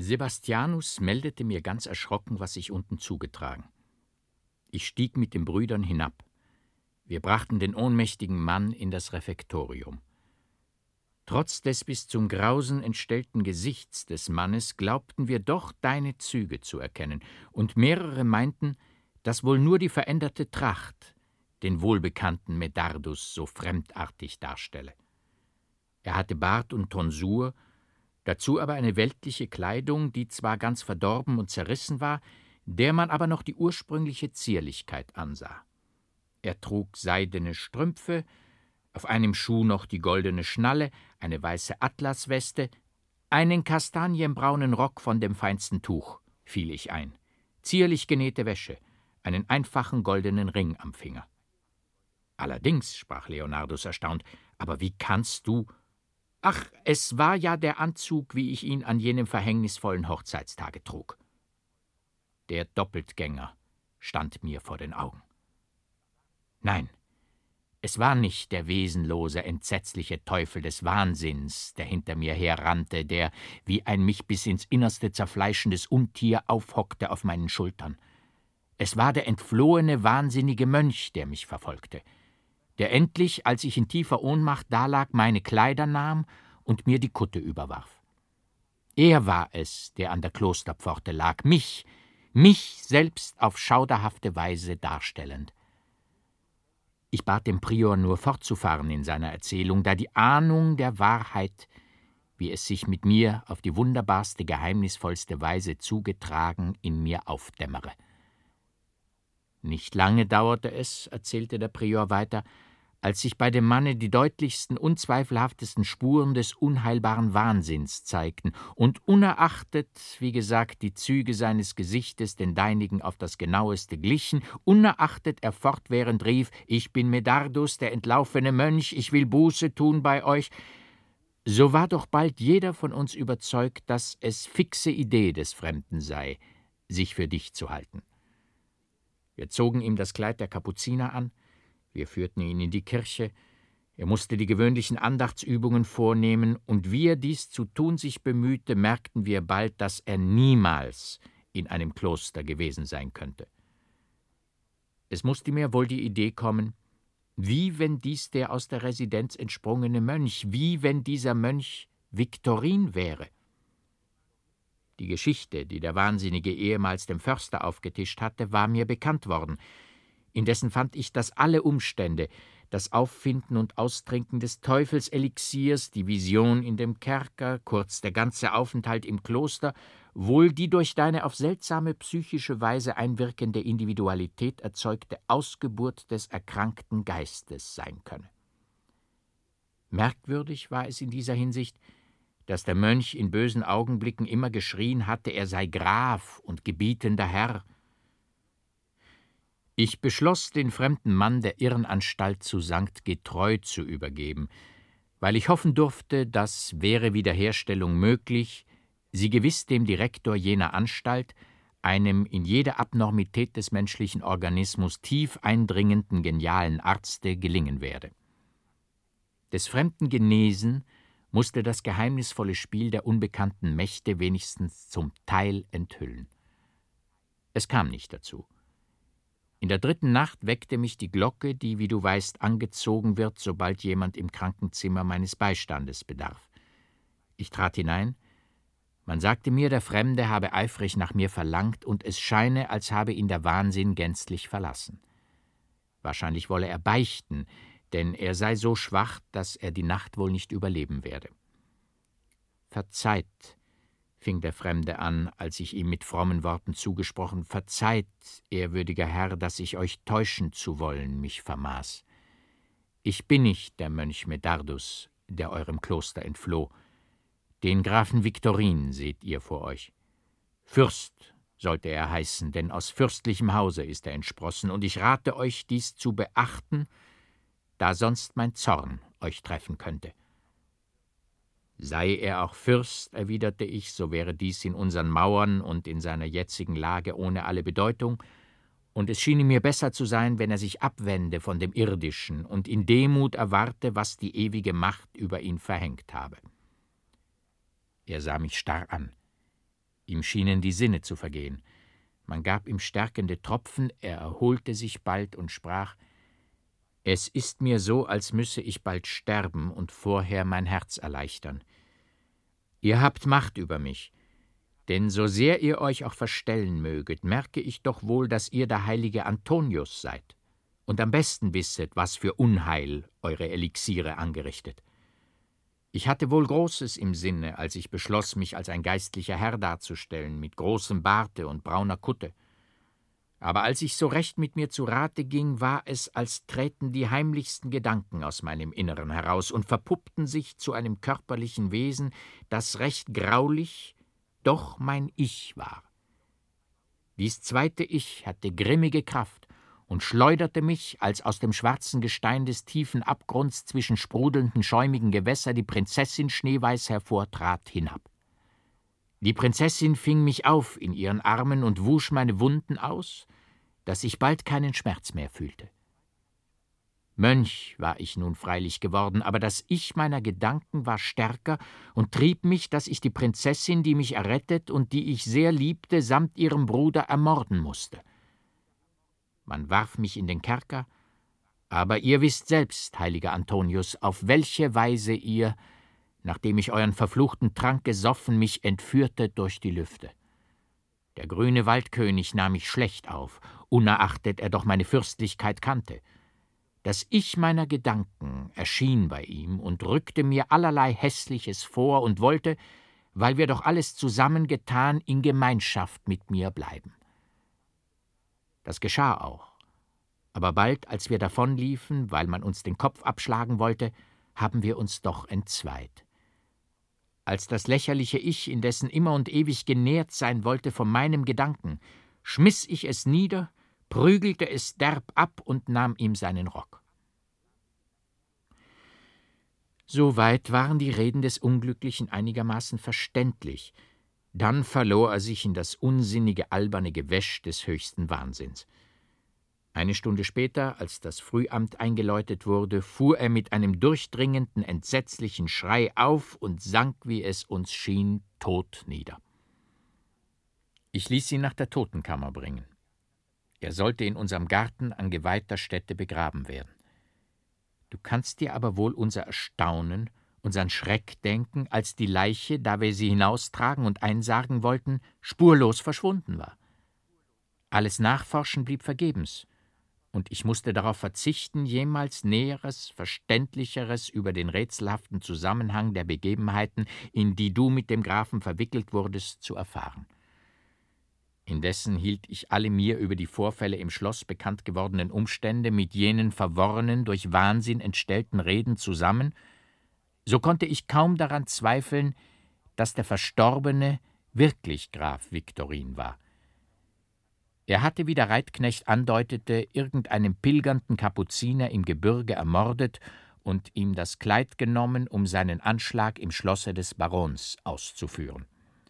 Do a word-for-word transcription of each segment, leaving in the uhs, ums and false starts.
Sebastianus meldete mir ganz erschrocken, was sich unten zugetragen. Ich stieg mit den Brüdern hinab. Wir brachten den ohnmächtigen Mann in das Refektorium. Trotz des bis zum Grausen entstellten Gesichts des Mannes glaubten wir doch deine Züge zu erkennen, und mehrere meinten, dass wohl nur die veränderte Tracht den wohlbekannten Medardus so fremdartig darstelle. Er hatte Bart und Tonsur, dazu aber eine weltliche Kleidung, die zwar ganz verdorben und zerrissen war, der man aber noch die ursprüngliche Zierlichkeit ansah. Er trug seidene Strümpfe, auf einem Schuh noch die goldene Schnalle, eine weiße Atlasweste, einen kastanienbraunen Rock von dem feinsten Tuch, fiel ich ein, zierlich genähte Wäsche, einen einfachen goldenen Ring am Finger. »Allerdings«, sprach Leonardus erstaunt, »aber wie kannst du...« »Ach, es war ja der Anzug, wie ich ihn an jenem verhängnisvollen Hochzeitstage trug.« Der Doppeltgänger stand mir vor den Augen. Nein, es war nicht der wesenlose, entsetzliche Teufel des Wahnsinns, der hinter mir herrannte, der, wie ein mich bis ins Innerste zerfleischendes Untier, aufhockte auf meinen Schultern. Es war der entflohene, wahnsinnige Mönch, der mich verfolgte, der endlich, als ich in tiefer Ohnmacht dalag, meine Kleider nahm und mir die Kutte überwarf. Er war es, der an der Klosterpforte lag, mich, mich selbst auf schauderhafte Weise darstellend. Ich bat den Prior nur fortzufahren in seiner Erzählung, da die Ahnung der Wahrheit, wie es sich mit mir auf die wunderbarste, geheimnisvollste Weise zugetragen, in mir aufdämmere. Nicht lange dauerte es, erzählte der Prior weiter, als sich bei dem Manne die deutlichsten, unzweifelhaftesten Spuren des unheilbaren Wahnsinns zeigten, und unerachtet, wie gesagt, die Züge seines Gesichtes den deinigen auf das genaueste glichen, unerachtet er fortwährend rief, »Ich bin Medardus, der entlaufene Mönch, ich will Buße tun bei euch«, so war doch bald jeder von uns überzeugt, dass es fixe Idee des Fremden sei, sich für dich zu halten. Wir zogen ihm das Kleid der Kapuziner an, wir führten ihn in die Kirche, er musste die gewöhnlichen Andachtsübungen vornehmen, und wie er dies zu tun sich bemühte, merkten wir bald, dass er niemals in einem Kloster gewesen sein könnte. Es musste mir wohl die Idee kommen, wie wenn dies der aus der Residenz entsprungene Mönch, wie wenn dieser Mönch Viktorin wäre. Die Geschichte, die der Wahnsinnige ehemals dem Förster aufgetischt hatte, war mir bekannt worden. Indessen fand ich, dass alle Umstände, das Auffinden und Austrinken des Teufelselixiers, die Vision in dem Kerker, kurz der ganze Aufenthalt im Kloster, wohl die durch deine auf seltsame psychische Weise einwirkende Individualität erzeugte Ausgeburt des erkrankten Geistes sein könne. Merkwürdig war es in dieser Hinsicht, dass der Mönch in bösen Augenblicken immer geschrien hatte, er sei Graf und gebietender Herr. Ich beschloss, den fremden Mann der Irrenanstalt zu Sankt Getreu zu übergeben, weil ich hoffen durfte, dass, wäre Wiederherstellung möglich, sie gewiss dem Direktor jener Anstalt, einem in jede Abnormität des menschlichen Organismus tief eindringenden, genialen Arzte, gelingen werde. Des Fremden Genesen musste das geheimnisvolle Spiel der unbekannten Mächte wenigstens zum Teil enthüllen. Es kam nicht dazu. In der dritten Nacht weckte mich die Glocke, die, wie du weißt, angezogen wird, sobald jemand im Krankenzimmer meines Beistandes bedarf. Ich trat hinein. Man sagte mir, der Fremde habe eifrig nach mir verlangt, und es scheine, als habe ihn der Wahnsinn gänzlich verlassen. Wahrscheinlich wolle er beichten, denn er sei so schwach, dass er die Nacht wohl nicht überleben werde. »Verzeiht«, fing der Fremde an, als ich ihm mit frommen Worten zugesprochen, »verzeiht, ehrwürdiger Herr, dass ich euch täuschen zu wollen mich vermaß. Ich bin nicht der Mönch Medardus, der eurem Kloster entfloh. Den Grafen Viktorin seht ihr vor euch. Fürst sollte er heißen, denn aus fürstlichem Hause ist er entsprossen, und ich rate euch, dies zu beachten, da sonst mein Zorn euch treffen könnte.« »Sei er auch Fürst«, erwiderte ich, »so wäre dies in unseren Mauern und in seiner jetzigen Lage ohne alle Bedeutung, und es schiene mir besser zu sein, wenn er sich abwende von dem Irdischen und in Demut erwarte, was die ewige Macht über ihn verhängt habe.« Er sah mich starr an. Ihm schienen die Sinne zu vergehen. Man gab ihm stärkende Tropfen, er erholte sich bald und sprach: »Es ist mir so, als müsse ich bald sterben und vorher mein Herz erleichtern. Ihr habt Macht über mich, denn so sehr ihr euch auch verstellen möget, merke ich doch wohl, dass ihr der heilige Antonius seid und am besten wisset, was für Unheil eure Elixiere angerichtet. Ich hatte wohl Großes im Sinne, als ich beschloss, mich als ein geistlicher Herr darzustellen, mit großem Barte und brauner Kutte. Aber als ich so recht mit mir zu Rate ging, war es, als träten die heimlichsten Gedanken aus meinem Inneren heraus und verpuppten sich zu einem körperlichen Wesen, das recht graulich, doch mein Ich war. Dies zweite Ich hatte grimmige Kraft und schleuderte mich, als aus dem schwarzen Gestein des tiefen Abgrunds zwischen sprudelnden, schäumigen Gewässer die Prinzessin schneeweiß hervortrat, hinab. Die Prinzessin fing mich auf in ihren Armen und wusch meine Wunden aus, dass ich bald keinen Schmerz mehr fühlte. Mönch war ich nun freilich geworden, aber das Ich meiner Gedanken war stärker und trieb mich, dass ich die Prinzessin, die mich errettet und die ich sehr liebte, samt ihrem Bruder ermorden musste. Man warf mich in den Kerker, aber ihr wisst selbst, heiliger Antonius, auf welche Weise ihr, nachdem ich euren verfluchten Trank gesoffen, mich entführte durch die Lüfte. Der grüne Waldkönig nahm mich schlecht auf, unerachtet er doch meine Fürstlichkeit kannte. Das Ich meiner Gedanken erschien bei ihm und rückte mir allerlei Hässliches vor und wollte, weil wir doch alles zusammengetan, in Gemeinschaft mit mir bleiben. Das geschah auch, aber bald, als wir davonliefen, weil man uns den Kopf abschlagen wollte, haben wir uns doch entzweit. Als das lächerliche Ich indessen immer und ewig genährt sein wollte von meinem Gedanken, schmiss ich es nieder, prügelte es derb ab und nahm ihm seinen Rock. Soweit waren die Reden des Unglücklichen einigermaßen verständlich. Dann verlor er sich in das unsinnige, alberne Gewäsch des höchsten Wahnsinns. Eine Stunde später, als das Frühamt eingeläutet wurde, fuhr er mit einem durchdringenden, entsetzlichen Schrei auf und sank, wie es uns schien, tot nieder. Ich ließ ihn nach der Totenkammer bringen. Er sollte in unserem Garten an geweihter Stätte begraben werden. Du kannst dir aber wohl unser Erstaunen, unseren Schreck denken, als die Leiche, da wir sie hinaustragen und einsargen wollten, spurlos verschwunden war. Alles Nachforschen blieb vergebens, und ich musste darauf verzichten, jemals Näheres, Verständlicheres über den rätselhaften Zusammenhang der Begebenheiten, in die du mit dem Grafen verwickelt wurdest, zu erfahren. Indessen hielt ich alle mir über die Vorfälle im Schloss bekannt gewordenen Umstände mit jenen verworrenen, durch Wahnsinn entstellten Reden zusammen, so konnte ich kaum daran zweifeln, dass der Verstorbene wirklich Graf Viktorin war. Er hatte, wie der Reitknecht andeutete, irgendeinen pilgernden Kapuziner im Gebürge ermordet und ihm das Kleid genommen, um seinen Anschlag im Schlosse des Barons auszuführen.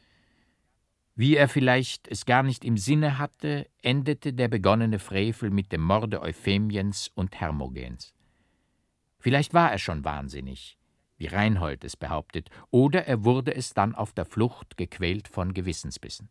Wie er vielleicht es gar nicht im Sinne hatte, endete der begonnene Frevel mit dem Morde Euphemiens und Hermogens. Vielleicht war er schon wahnsinnig, wie Reinhold es behauptet, oder er wurde es dann auf der Flucht, gequält von Gewissensbissen.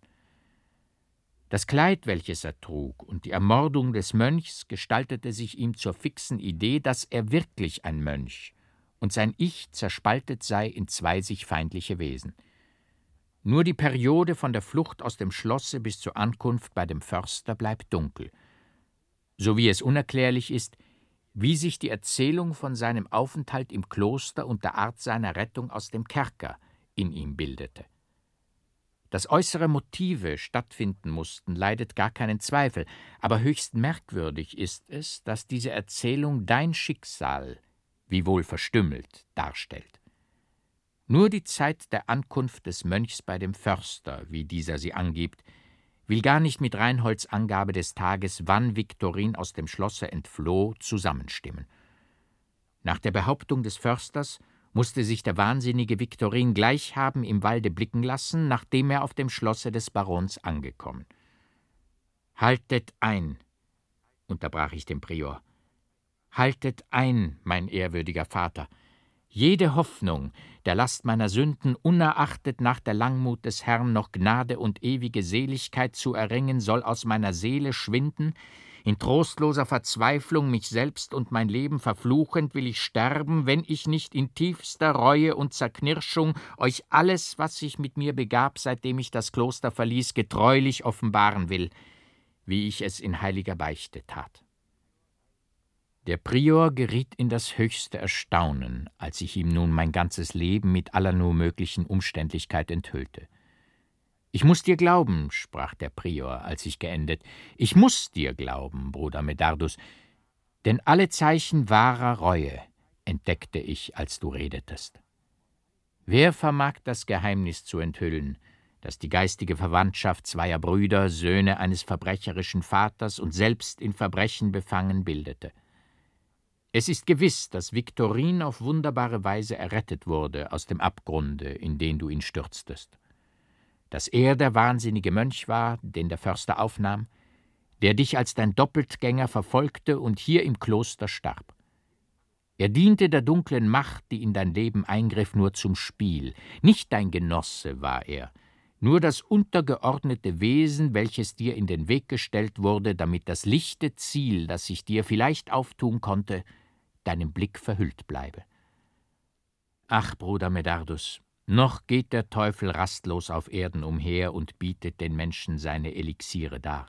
Das Kleid, welches er trug, und die Ermordung des Mönchs gestaltete sich ihm zur fixen Idee, dass er wirklich ein Mönch und sein Ich zerspaltet sei in zwei sich feindliche Wesen. Nur die Periode von der Flucht aus dem Schlosse bis zur Ankunft bei dem Förster bleibt dunkel, so wie es unerklärlich ist, wie sich die Erzählung von seinem Aufenthalt im Kloster und der Art seiner Rettung aus dem Kerker in ihm bildete. Dass äußere Motive stattfinden mussten, leidet gar keinen Zweifel, aber höchst merkwürdig ist es, dass diese Erzählung dein Schicksal, wiewohl verstümmelt, darstellt. Nur die Zeit der Ankunft des Mönchs bei dem Förster, wie dieser sie angibt, will gar nicht mit Reinholds Angabe des Tages, wann Viktorin aus dem Schlosse entfloh, zusammenstimmen. Nach der Behauptung des Försters musste sich der wahnsinnige Viktorin gleich haben im Walde blicken lassen, nachdem er auf dem Schlosse des Barons angekommen. »Haltet ein«, unterbrach ich den Prior, »haltet ein, mein ehrwürdiger Vater. Jede Hoffnung, der Last meiner Sünden unerachtet nach der Langmut des Herrn noch Gnade und ewige Seligkeit zu erringen, soll aus meiner Seele schwinden. In trostloser Verzweiflung, mich selbst und mein Leben verfluchend, will ich sterben, wenn ich nicht in tiefster Reue und Zerknirschung euch alles, was sich mit mir begab, seitdem ich das Kloster verließ, getreulich offenbaren will, wie ich es in heiliger Beichte tat. Der Prior geriet in das höchste Erstaunen, als ich ihm nun mein ganzes Leben mit aller nur möglichen Umständlichkeit enthüllte. »Ich muß dir glauben«, sprach der Prior, als ich geendet, »ich muß dir glauben, Bruder Medardus, denn alle Zeichen wahrer Reue entdeckte ich, als du redetest. Wer vermag das Geheimnis zu enthüllen, dass die geistige Verwandtschaft zweier Brüder, Söhne eines verbrecherischen Vaters und selbst in Verbrechen befangen bildete? Es ist gewiss, dass Viktorin auf wunderbare Weise errettet wurde aus dem Abgrunde, in den du ihn stürztest. Dass er der wahnsinnige Mönch war, den der Förster aufnahm, der dich als dein Doppeltgänger verfolgte und hier im Kloster starb. Er diente der dunklen Macht, die in dein Leben eingriff, nur zum Spiel. Nicht dein Genosse war er, nur das untergeordnete Wesen, welches dir in den Weg gestellt wurde, damit das lichte Ziel, das sich dir vielleicht auftun konnte, deinem Blick verhüllt bleibe. Ach, Bruder Medardus, noch geht der Teufel rastlos auf Erden umher und bietet den Menschen seine Elixiere dar.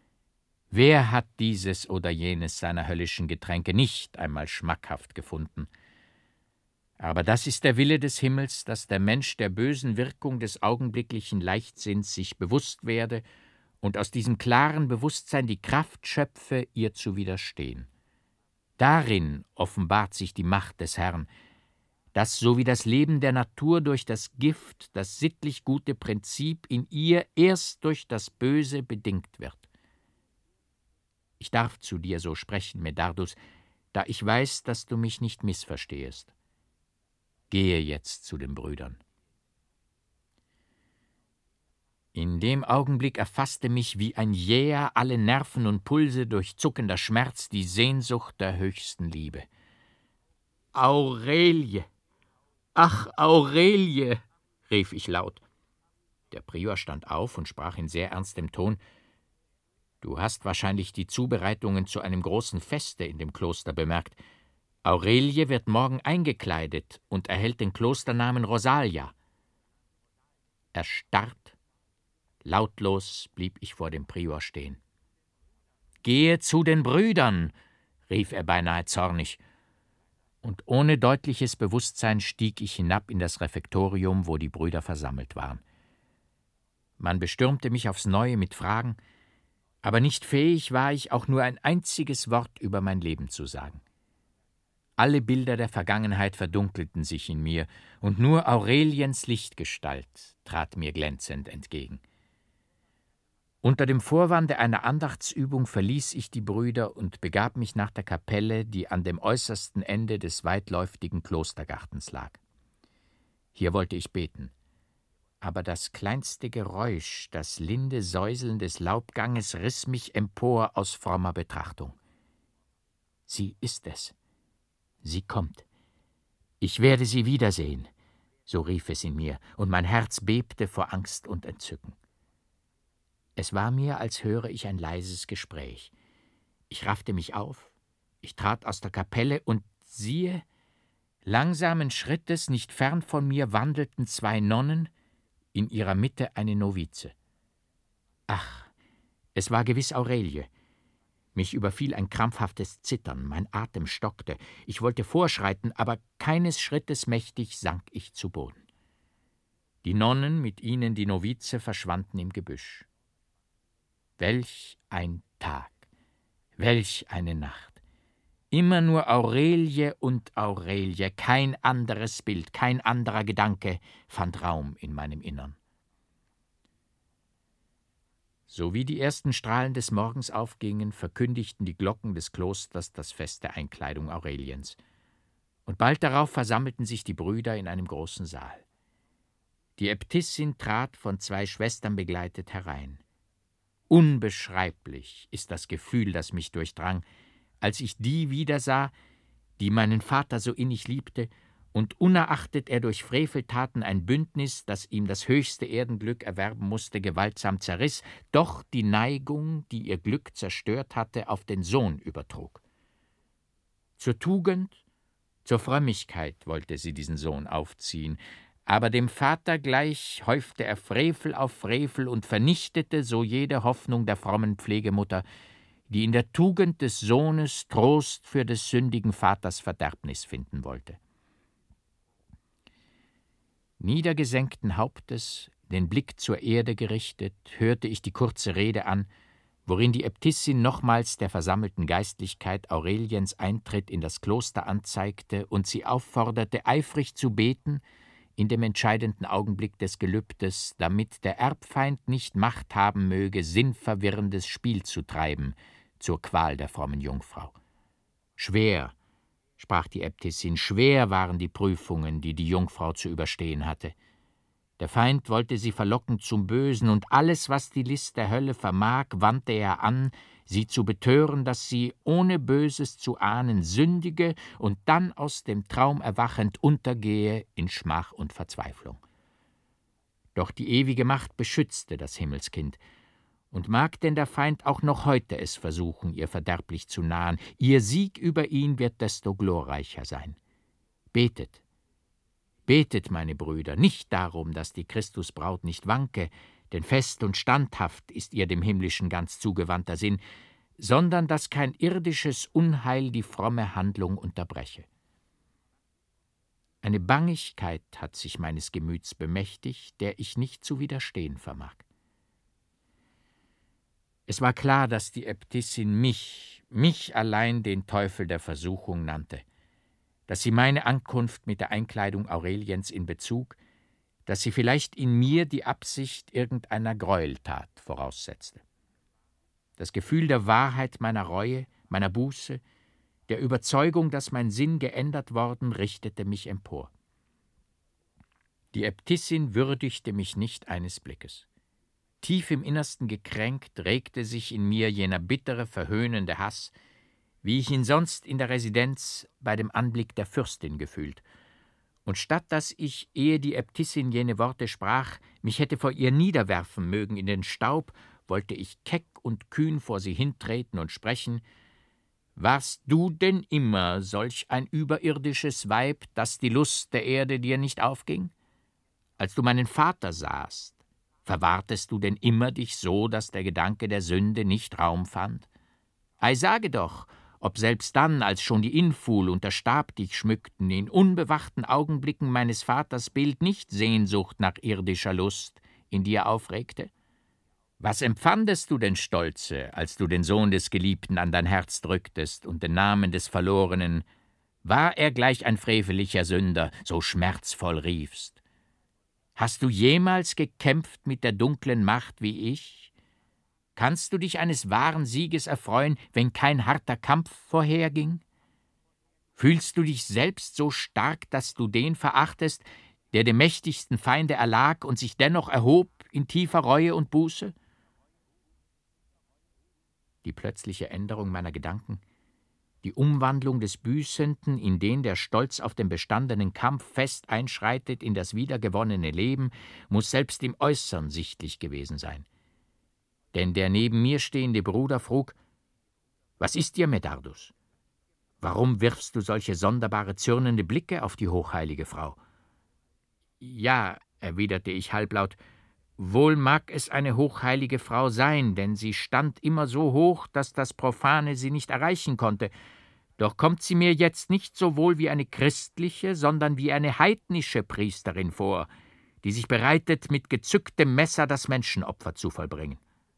Wer hat dieses oder jenes seiner höllischen Getränke nicht einmal schmackhaft gefunden? Aber das ist der Wille des Himmels, dass der Mensch der bösen Wirkung des augenblicklichen Leichtsinns sich bewusst werde und aus diesem klaren Bewusstsein die Kraft schöpfe, ihr zu widerstehen. Darin offenbart sich die Macht des Herrn, dass so wie das Leben der Natur durch das Gift, das sittlich gute Prinzip in ihr erst durch das Böse bedingt wird. Ich darf zu dir so sprechen, Medardus, da ich weiß, dass du mich nicht missverstehest. Gehe jetzt zu den Brüdern. In dem Augenblick erfasste mich wie ein jäher, alle Nerven und Pulse durchzuckender Schmerz die Sehnsucht der höchsten Liebe. »Aurelie! Ach, Aurelie!« rief ich laut. Der Prior stand auf und sprach in sehr ernstem Ton: »Du hast wahrscheinlich die Zubereitungen zu einem großen Feste in dem Kloster bemerkt. Aurelie wird morgen eingekleidet und erhält den Klosternamen Rosalia.« Erstarrt, lautlos blieb ich vor dem Prior stehen. »Gehe zu den Brüdern«, rief er beinahe zornig, und ohne deutliches Bewusstsein stieg ich hinab in das Refektorium, wo die Brüder versammelt waren. Man bestürmte mich aufs Neue mit Fragen, aber nicht fähig war ich, auch nur ein einziges Wort über mein Leben zu sagen. Alle Bilder der Vergangenheit verdunkelten sich in mir, und nur Aureliens Lichtgestalt trat mir glänzend entgegen. Unter dem Vorwande einer Andachtsübung verließ ich die Brüder und begab mich nach der Kapelle, die an dem äußersten Ende des weitläuftigen Klostergartens lag. Hier wollte ich beten, aber das kleinste Geräusch, das linde Säuseln des Laubganges riss mich empor aus frommer Betrachtung. Sie ist es. Sie kommt. Ich werde sie wiedersehen, so rief es in mir, und mein Herz bebte vor Angst und Entzücken. Es war mir, als höre ich ein leises Gespräch. Ich raffte mich auf, ich trat aus der Kapelle, und siehe, langsamen Schrittes, nicht fern von mir, wandelten zwei Nonnen, in ihrer Mitte eine Novize. Ach, es war gewiss Aurelie. Mich überfiel ein krampfhaftes Zittern, mein Atem stockte. Ich wollte vorschreiten, aber keines Schrittes mächtig sank ich zu Boden. Die Nonnen, mit ihnen die Novize, verschwanden im Gebüsch. Welch ein Tag, welch eine Nacht. Immer nur Aurelie und Aurelie, kein anderes Bild, kein anderer Gedanke fand Raum in meinem Innern. So wie die ersten Strahlen des Morgens aufgingen, verkündigten die Glocken des Klosters das Fest der Einkleidung Aureliens. Und bald darauf versammelten sich die Brüder in einem großen Saal. Die Äbtissin trat von zwei Schwestern begleitet herein. Unbeschreiblich ist das Gefühl, das mich durchdrang, als ich die wiedersah, die meinen Vater so innig liebte und unerachtet er durch Freveltaten ein Bündnis, das ihm das höchste Erdenglück erwerben musste, gewaltsam zerriss, doch die Neigung, die ihr Glück zerstört hatte, auf den Sohn übertrug. Zur Tugend, zur Frömmigkeit wollte sie diesen Sohn aufziehen, aber dem Vater gleich häufte er Frevel auf Frevel und vernichtete so jede Hoffnung der frommen Pflegemutter, die in der Tugend des Sohnes Trost für des sündigen Vaters Verderbnis finden wollte. Niedergesenkten Hauptes, den Blick zur Erde gerichtet, hörte ich die kurze Rede an, worin die Äbtissin nochmals der versammelten Geistlichkeit Aureliens Eintritt in das Kloster anzeigte und sie aufforderte, eifrig zu beten, in dem entscheidenden Augenblick des Gelübdes, damit der Erbfeind nicht Macht haben möge, sinnverwirrendes Spiel zu treiben, zur Qual der frommen Jungfrau. Schwer, sprach die Äbtissin, schwer waren die Prüfungen, die die Jungfrau zu überstehen hatte. Der Feind wollte sie verlocken zum Bösen, und alles, was die List der Hölle vermag, wandte er an, sie zu betören, dass sie, ohne Böses zu ahnen, sündige und dann aus dem Traum erwachend untergehe in Schmach und Verzweiflung. Doch die ewige Macht beschützte das Himmelskind, und mag denn der Feind auch noch heute es versuchen, ihr verderblich zu nahen, ihr Sieg über ihn wird desto glorreicher sein. Betet, betet, meine Brüder, nicht darum, dass die Christusbraut nicht wanke, denn fest und standhaft ist ihr dem Himmlischen ganz zugewandter Sinn, sondern dass kein irdisches Unheil die fromme Handlung unterbreche. Eine Bangigkeit hat sich meines Gemüts bemächtigt, der ich nicht zu widerstehen vermag. Es war klar, dass die Äbtissin mich, mich allein den Teufel der Versuchung nannte, dass sie meine Ankunft mit der Einkleidung Aureliens in Bezug, dass sie vielleicht in mir die Absicht irgendeiner Gräueltat voraussetzte. Das Gefühl der Wahrheit meiner Reue, meiner Buße, der Überzeugung, dass mein Sinn geändert worden, richtete mich empor. Die Äbtissin würdigte mich nicht eines Blickes. Tief im Innersten gekränkt, regte sich in mir jener bittere, verhöhnende Hass, wie ich ihn sonst in der Residenz bei dem Anblick der Fürstin gefühlt. Und statt dass ich, ehe die Äbtissin jene Worte sprach, mich hätte vor ihr niederwerfen mögen in den Staub, wollte ich keck und kühn vor sie hintreten und sprechen: »Warst du denn immer solch ein überirdisches Weib, dass die Lust der Erde dir nicht aufging? Als du meinen Vater sahst, verwahrtest du denn immer dich so, dass der Gedanke der Sünde nicht Raum fand? Ei, sage doch, ob selbst dann, als schon die Inful und der Stab dich schmückten, in unbewachten Augenblicken meines Vaters Bild nicht Sehnsucht nach irdischer Lust in dir aufregte? Was empfandest du denn, Stolze, als du den Sohn des Geliebten an dein Herz drücktest und den Namen des Verlorenen, war er gleich ein frevelicher Sünder, so schmerzvoll riefst? Hast du jemals gekämpft mit der dunklen Macht wie ich? Kannst du dich eines wahren Sieges erfreuen, wenn kein harter Kampf vorherging? Fühlst du dich selbst so stark, dass du den verachtest, der dem mächtigsten Feinde erlag und sich dennoch erhob in tiefer Reue und Buße? Die plötzliche Änderung meiner Gedanken, die Umwandlung des Büßenden, in den der Stolz auf den bestandenen Kampf fest einschreitet in das wiedergewonnene Leben, muss selbst im Äußern sichtlich gewesen sein. Denn der neben mir stehende Bruder frug: »Was ist dir, Medardus? Warum wirfst du solche sonderbare, zürnende Blicke auf die hochheilige Frau?« »Ja«, erwiderte ich halblaut, »wohl mag es eine hochheilige Frau sein, denn sie stand immer so hoch, dass das Profane sie nicht erreichen konnte. Doch kommt sie mir jetzt nicht sowohl wie eine christliche, sondern wie eine heidnische Priesterin vor, die sich bereitet, mit gezücktem Messer das Menschenopfer zu vollbringen.«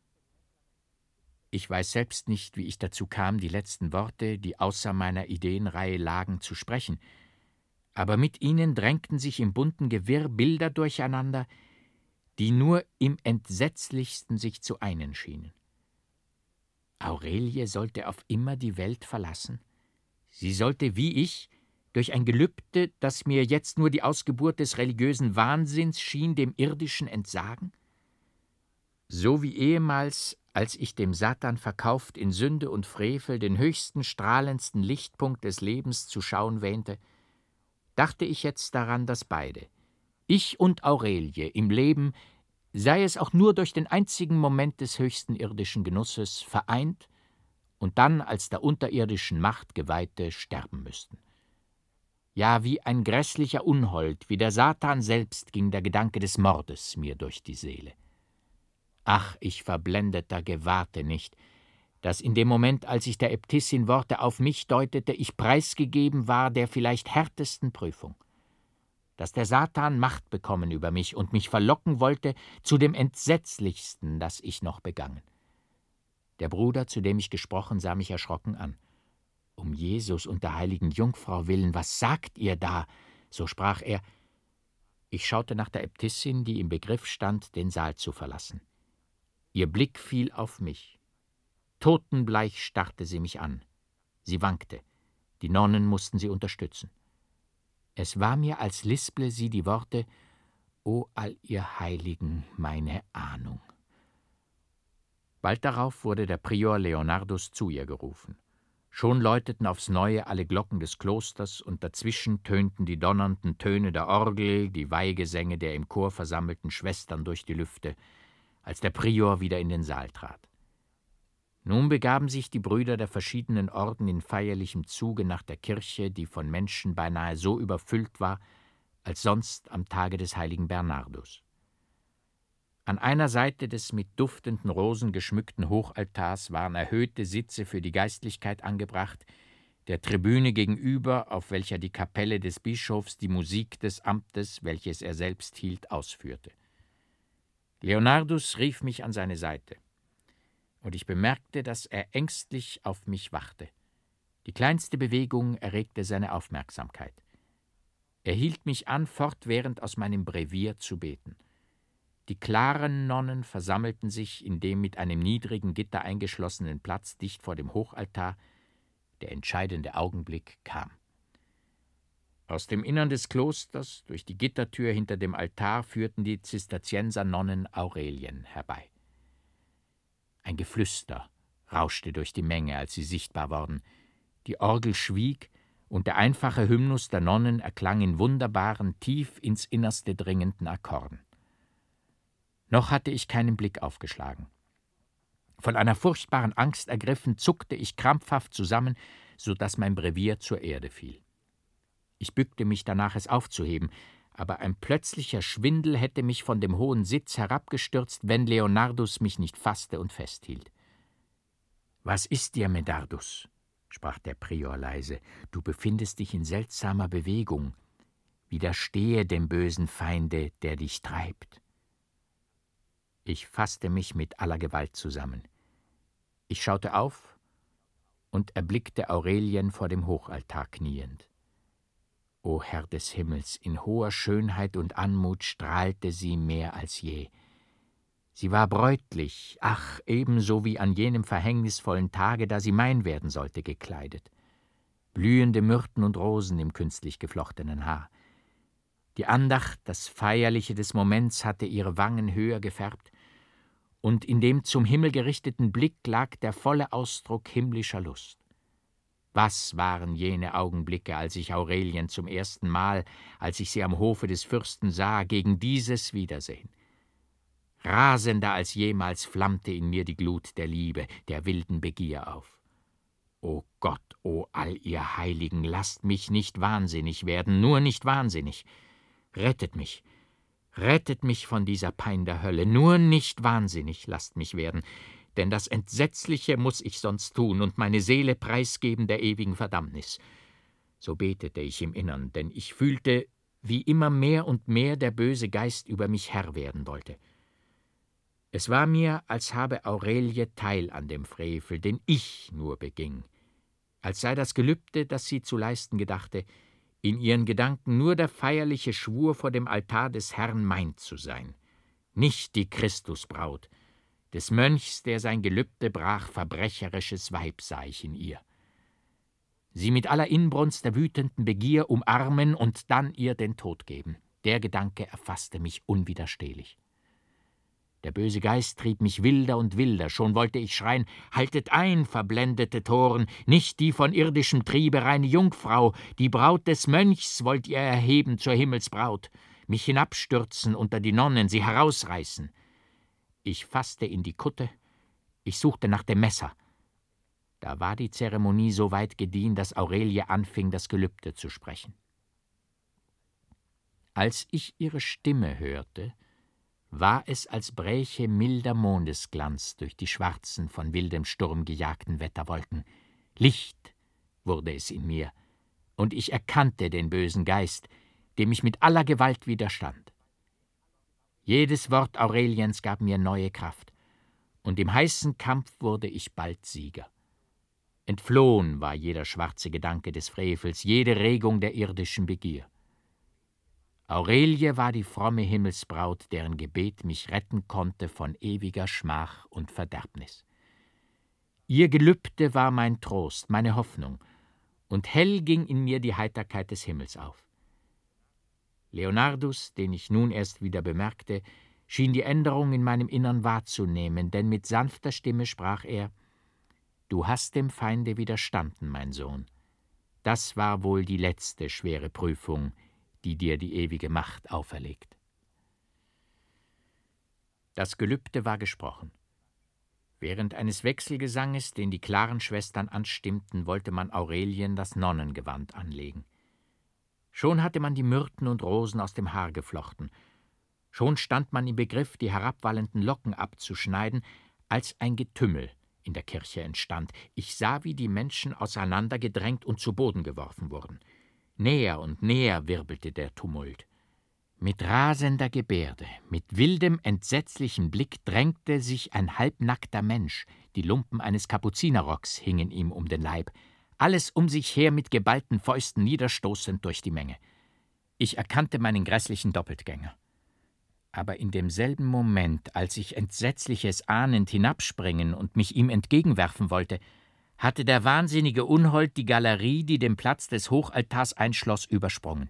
Ich weiß selbst nicht, wie ich dazu kam, die letzten Worte, die außer meiner Ideenreihe lagen, zu sprechen, aber mit ihnen drängten sich im bunten Gewirr Bilder durcheinander, die nur im Entsetzlichsten sich zu einen schienen. Aurelie sollte auf immer die Welt verlassen. Sie sollte, wie ich, durch ein Gelübde, das mir jetzt nur die Ausgeburt des religiösen Wahnsinns schien, dem Irdischen entsagen? So wie ehemals, als ich dem Satan verkauft in Sünde und Frevel den höchsten, strahlendsten Lichtpunkt des Lebens zu schauen wähnte, dachte ich jetzt daran, dass beide, ich und Aurelie, im Leben, sei es auch nur durch den einzigen Moment des höchsten irdischen Genusses, vereint und dann als der unterirdischen Macht Geweihte sterben müssten. Ja, wie ein grässlicher Unhold, wie der Satan selbst, ging der Gedanke des Mordes mir durch die Seele. Ach, ich Verblendeter gewahrte nicht, dass in dem Moment, als ich der Äbtissin Worte auf mich deutete, ich preisgegeben war der vielleicht härtesten Prüfung. Dass der Satan Macht bekommen über mich und mich verlocken wollte zu dem Entsetzlichsten, das ich noch begangen. Der Bruder, zu dem ich gesprochen, sah mich erschrocken an. »Um Jesus und der heiligen Jungfrau willen, was sagt ihr da?« So sprach er. Ich schaute nach der Äbtissin, die im Begriff stand, den Saal zu verlassen. Ihr Blick fiel auf mich. Totenbleich starrte sie mich an. Sie wankte. Die Nonnen mussten sie unterstützen. Es war mir, als lisple sie die Worte: »O all ihr Heiligen, meine Ahnung.« Bald darauf wurde der Prior Leonardus zu ihr gerufen. Schon läuteten aufs Neue alle Glocken des Klosters, und dazwischen tönten die donnernden Töne der Orgel, die Weihgesänge der im Chor versammelten Schwestern durch die Lüfte, als der Prior wieder in den Saal trat. Nun begaben sich die Brüder der verschiedenen Orden in feierlichem Zuge nach der Kirche, die von Menschen beinahe so überfüllt war, als sonst am Tage des heiligen Bernardus. An einer Seite des mit duftenden Rosen geschmückten Hochaltars waren erhöhte Sitze für die Geistlichkeit angebracht, der Tribüne gegenüber, auf welcher die Kapelle des Bischofs die Musik des Amtes, welches er selbst hielt, ausführte. Leonardus rief mich an seine Seite, und ich bemerkte, dass er ängstlich auf mich wachte. Die kleinste Bewegung erregte seine Aufmerksamkeit. Er hielt mich an, fortwährend aus meinem Brevier zu beten. Die klaren Nonnen versammelten sich in dem mit einem niedrigen Gitter eingeschlossenen Platz dicht vor dem Hochaltar. Der entscheidende Augenblick kam. Aus dem Innern des Klosters, durch die Gittertür hinter dem Altar, führten die Zisterziensernonnen Aurelien herbei. Ein Geflüster rauschte durch die Menge, als sie sichtbar wurden. Die Orgel schwieg, und der einfache Hymnus der Nonnen erklang in wunderbaren, tief ins Innerste dringenden Akkorden. Noch hatte ich keinen Blick aufgeschlagen. Von einer furchtbaren Angst ergriffen, zuckte ich krampfhaft zusammen, so dass mein Brevier zur Erde fiel. Ich bückte mich danach, es aufzuheben, aber ein plötzlicher Schwindel hätte mich von dem hohen Sitz herabgestürzt, wenn Leonardus mich nicht fasste und festhielt. »Was ist dir, Medardus?« sprach der Prior leise. »Du befindest dich in seltsamer Bewegung. Widerstehe dem bösen Feinde, der dich treibt.« Ich fasste mich mit aller Gewalt zusammen. Ich schaute auf und erblickte Aurelien vor dem Hochaltar kniend. O Herr des Himmels, in hoher Schönheit und Anmut strahlte sie mehr als je. Sie war bräutlich, ach, ebenso wie an jenem verhängnisvollen Tage, da sie mein werden sollte, gekleidet. Blühende Myrten und Rosen im künstlich geflochtenen Haar. Die Andacht, das Feierliche des Moments hatte ihre Wangen höher gefärbt, und in dem zum Himmel gerichteten Blick lag der volle Ausdruck himmlischer Lust. Was waren jene Augenblicke, als ich Aurelien zum ersten Mal, als ich sie am Hofe des Fürsten sah, gegen dieses Wiedersehen? Rasender als jemals flammte in mir die Glut der Liebe, der wilden Begier auf. O Gott, o all ihr Heiligen, lasst mich nicht wahnsinnig werden, nur nicht wahnsinnig. Rettet mich, rettet mich von dieser Pein der Hölle, nur nicht wahnsinnig lasst mich werden, denn das Entsetzliche muß ich sonst tun und meine Seele preisgeben der ewigen Verdammnis. So betete ich im Innern, denn ich fühlte, wie immer mehr und mehr der böse Geist über mich Herr werden wollte. Es war mir, als habe Aurelie Teil an dem Frevel, den ich nur beging, als sei das Gelübde, das sie zu leisten gedachte, in ihren Gedanken nur der feierliche Schwur vor dem Altar des Herrn mein zu sein, nicht die Christusbraut, des Mönchs, der sein Gelübde brach, verbrecherisches Weib sah ich in ihr. Sie mit aller Inbrunst der wütenden Begier umarmen und dann ihr den Tod geben. Der Gedanke erfasste mich unwiderstehlich. Der böse Geist trieb mich wilder und wilder, schon wollte ich schreien, »Haltet ein, verblendete Toren, nicht die von irdischem Triebe reine Jungfrau, die Braut des Mönchs wollt ihr erheben zur Himmelsbraut, mich hinabstürzen unter die Nonnen, sie herausreißen.« Ich fasste in die Kutte, ich suchte nach dem Messer. Da war die Zeremonie so weit gediehen, dass Aurelie anfing, das Gelübde zu sprechen. Als ich ihre Stimme hörte, war es, als bräche milder Mondesglanz durch die schwarzen, von wildem Sturm gejagten Wetterwolken. Licht wurde es in mir, und ich erkannte den bösen Geist, dem ich mit aller Gewalt widerstand. Jedes Wort Aureliens gab mir neue Kraft, und im heißen Kampf wurde ich bald Sieger. Entflohen war jeder schwarze Gedanke des Frevels, jede Regung der irdischen Begier. Aurelie war die fromme Himmelsbraut, deren Gebet mich retten konnte von ewiger Schmach und Verderbnis. Ihr Gelübde war mein Trost, meine Hoffnung, und hell ging in mir die Heiterkeit des Himmels auf. Leonardus, den ich nun erst wieder bemerkte, schien die Änderung in meinem Innern wahrzunehmen, denn mit sanfter Stimme sprach er: »Du hast dem Feinde widerstanden, mein Sohn. Das war wohl die letzte schwere Prüfung, die dir die ewige Macht auferlegt.« Das Gelübde war gesprochen. Während eines Wechselgesanges, den die klaren Schwestern anstimmten, wollte man Aurelien das Nonnengewand anlegen. Schon hatte man die Myrten und Rosen aus dem Haar geflochten. Schon stand man im Begriff, die herabwallenden Locken abzuschneiden, als ein Getümmel in der Kirche entstand. Ich sah, wie die Menschen auseinandergedrängt und zu Boden geworfen wurden. Näher und näher wirbelte der Tumult. Mit rasender Gebärde, mit wildem, entsetzlichem Blick drängte sich ein halbnackter Mensch, die Lumpen eines Kapuzinerrocks hingen ihm um den Leib, alles um sich her mit geballten Fäusten niederstoßend durch die Menge. Ich erkannte meinen grässlichen Doppeltgänger. Aber in demselben Moment, als ich Entsetzliches ahnend hinabspringen und mich ihm entgegenwerfen wollte, hatte der wahnsinnige Unhold die Galerie, die den Platz des Hochaltars einschloss, übersprungen.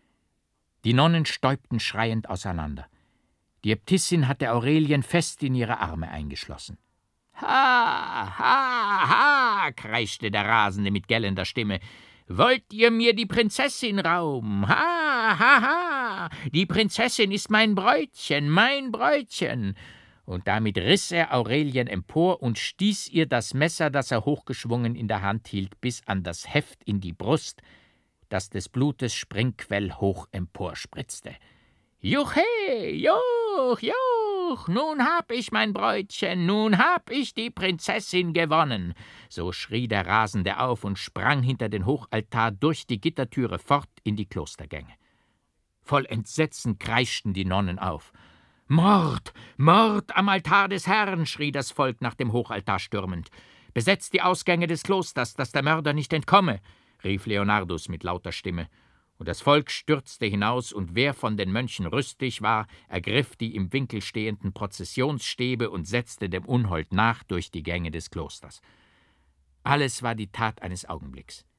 Die Nonnen stäubten schreiend auseinander. Die Äbtissin hatte Aurelien fest in ihre Arme eingeschlossen. »Ha, ha, ha«, kreischte der Rasende mit gellender Stimme, »wollt ihr mir die Prinzessin rauben? Ha, ha, ha, die Prinzessin ist mein Bräutchen, mein Bräutchen!« Und damit riss er Aurelien empor und stieß ihr das Messer, das er hochgeschwungen in der Hand hielt, bis an das Heft in die Brust, das des Blutes Springquell hoch emporspritzte. »Juche, juch, juch, nun hab ich mein Bräutchen, nun hab ich die Prinzessin gewonnen!« So schrie der Rasende auf und sprang hinter den Hochaltar durch die Gittertüre fort in die Klostergänge. Voll Entsetzen kreischten die Nonnen auf. »Mord, Mord am Altar des Herrn«, schrie das Volk nach dem Hochaltar stürmend. »Besetzt die Ausgänge des Klosters, dass der Mörder nicht entkomme«, rief Leonardus mit lauter Stimme. Und das Volk stürzte hinaus, und wer von den Mönchen rüstig war, ergriff die im Winkel stehenden Prozessionsstäbe und setzte dem Unhold nach durch die Gänge des Klosters. Alles war die Tat eines Augenblicks.